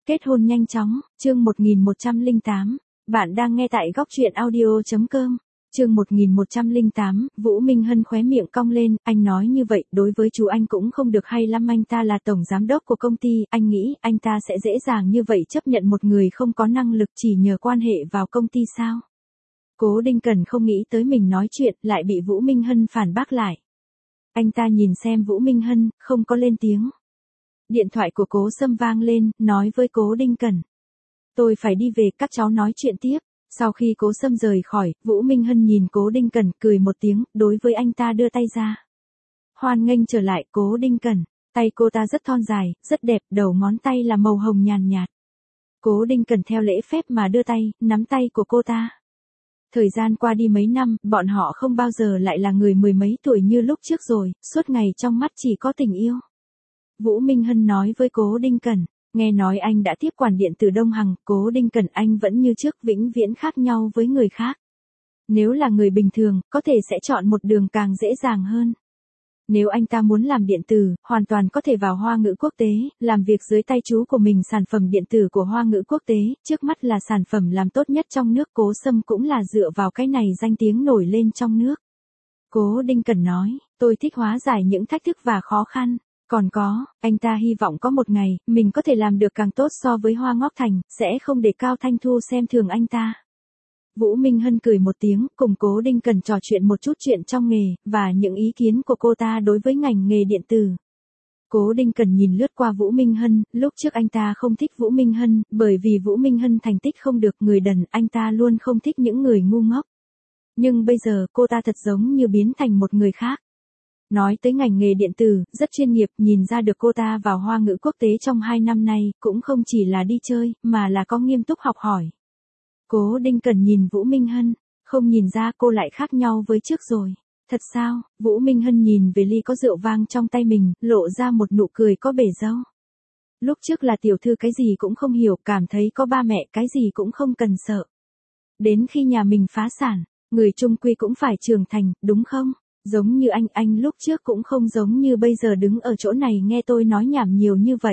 Kết hôn nhanh chóng, chương 1108. Bạn đang nghe tại góc truyện audio.com. Chương 1108, Vũ Minh Hân khóe miệng cong lên, anh nói như vậy, đối với chú anh cũng không được hay lắm, anh ta là tổng giám đốc của công ty, anh nghĩ anh ta sẽ dễ dàng như vậy chấp nhận một người không có năng lực chỉ nhờ quan hệ vào công ty sao? Cố Đinh Cẩn không nghĩ tới mình nói chuyện, lại bị Vũ Minh Hân phản bác lại. Anh ta nhìn xem Vũ Minh Hân, không có lên tiếng. Điện thoại của Cố Sâm vang lên, nói với Cố Đinh Cẩn. Tôi phải đi về, các cháu nói chuyện tiếp. Sau khi Cố Sâm rời khỏi, Vũ Minh Hân nhìn Cố Đinh Cẩn, cười một tiếng, đối với anh ta đưa tay ra. Hoan nghênh trở lại, Cố Đinh Cẩn. Tay cô ta rất thon dài, rất đẹp, đầu ngón tay là màu hồng nhàn nhạt. Cố Đinh Cẩn theo lễ phép mà đưa tay, nắm tay của cô ta. Thời gian qua đi mấy năm, bọn họ không bao giờ lại là người mười mấy tuổi như lúc trước rồi, suốt ngày trong mắt chỉ có tình yêu. Vũ Minh Hân nói với Cố Đinh Cẩn, nghe nói anh đã tiếp quản điện từ Đông Hằng, Cố Đinh Cẩn anh vẫn như trước vĩnh viễn khác nhau với người khác. Nếu là người bình thường, có thể sẽ chọn một đường càng dễ dàng hơn. Nếu anh ta muốn làm điện tử, hoàn toàn có thể vào Hoa Ngữ Quốc tế, làm việc dưới tay chú của mình. Sản phẩm điện tử của Hoa Ngữ Quốc tế, trước mắt là sản phẩm làm tốt nhất trong nước. Cố Sâm cũng là dựa vào cái này danh tiếng nổi lên trong nước. Cố Đinh Cẩn nói, tôi thích hóa giải những thách thức và khó khăn. Còn có, anh ta hy vọng có một ngày, mình có thể làm được càng tốt so với Hoa Ngọc Thành, sẽ không để Cao Thanh Thu xem thường anh ta. Vũ Minh Hân cười một tiếng, cùng Cố Đinh Cẩn trò chuyện một chút chuyện trong nghề, và những ý kiến của cô ta đối với ngành nghề điện tử. Cố Đinh Cẩn nhìn lướt qua Vũ Minh Hân, lúc trước anh ta không thích Vũ Minh Hân, bởi vì Vũ Minh Hân thành tích không được, người đần, anh ta luôn không thích những người ngu ngốc. Nhưng bây giờ cô ta thật giống như biến thành một người khác. Nói tới ngành nghề điện tử, rất chuyên nghiệp, nhìn ra được cô ta vào Hoa Ngữ Quốc tế trong 2 năm nay, cũng không chỉ là đi chơi, mà là có nghiêm túc học hỏi. Cố Đinh Cẩn nhìn Vũ Minh Hân, không nhìn ra cô lại khác nhau với trước rồi. Thật sao? Vũ Minh Hân nhìn về ly có rượu vang trong tay mình, lộ ra một nụ cười có bể dâu. Lúc trước là tiểu thư cái gì cũng không hiểu, cảm thấy có ba mẹ cái gì cũng không cần sợ. Đến khi nhà mình phá sản, người chung quy cũng phải trưởng thành, đúng không? Giống như anh lúc trước cũng không giống như bây giờ đứng ở chỗ này nghe tôi nói nhảm nhiều như vậy.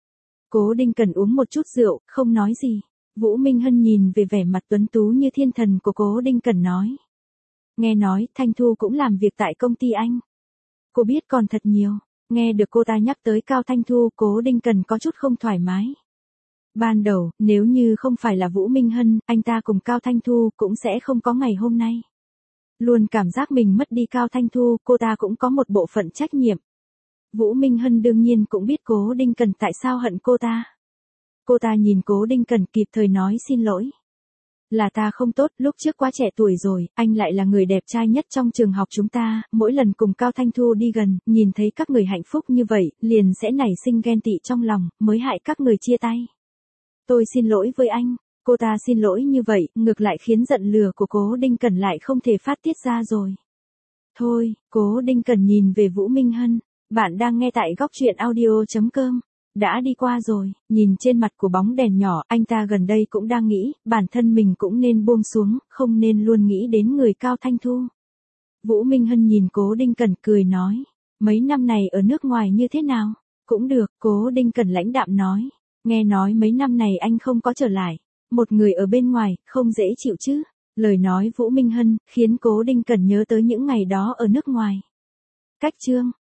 Cố Đinh Cẩn uống một chút rượu, không nói gì. Vũ Minh Hân nhìn về vẻ mặt tuấn tú như thiên thần của Cố Đinh Cẩn nói. Nghe nói, Thanh Thu cũng làm việc tại công ty anh. Cô biết còn thật nhiều. Nghe được cô ta nhắc tới Cao Thanh Thu, Cố Đinh Cẩn có chút không thoải mái. Ban đầu, nếu như không phải là Vũ Minh Hân, anh ta cùng Cao Thanh Thu cũng sẽ không có ngày hôm nay. Luôn cảm giác mình mất đi Cao Thanh Thu, cô ta cũng có một bộ phận trách nhiệm. Vũ Minh Hân đương nhiên cũng biết Cố Đinh Cẩn tại sao hận cô ta. Cô ta nhìn Cố Đinh Cẩn kịp thời nói xin lỗi. Là ta không tốt, lúc trước quá trẻ tuổi rồi, anh lại là người đẹp trai nhất trong trường học chúng ta, mỗi lần cùng Cao Thanh Thu đi gần, nhìn thấy các người hạnh phúc như vậy, liền sẽ nảy sinh ghen tị trong lòng, mới hại các người chia tay. Tôi xin lỗi với anh. Cô ta xin lỗi như vậy, ngược lại khiến giận lừa của Cố Đinh Cẩn lại không thể phát tiết ra rồi. Thôi, Cố Đinh Cẩn nhìn về Vũ Minh Hân, bạn đang nghe tại góc truyện audio.com. Đã đi qua rồi, nhìn trên mặt của bóng đèn nhỏ, anh ta gần đây cũng đang nghĩ, bản thân mình cũng nên buông xuống, không nên luôn nghĩ đến người Cao Thanh Thu. Vũ Minh Hân nhìn Cố Đinh Cẩn cười nói, mấy năm này ở nước ngoài như thế nào? Cũng được, Cố Đinh Cẩn lãnh đạm nói, nghe nói mấy năm này anh không có trở lại. Một người ở bên ngoài, không dễ chịu chứ. Lời nói Vũ Minh Hân, khiến Cố Đinh Cẩn nhớ tới những ngày đó ở nước ngoài. Cách chương.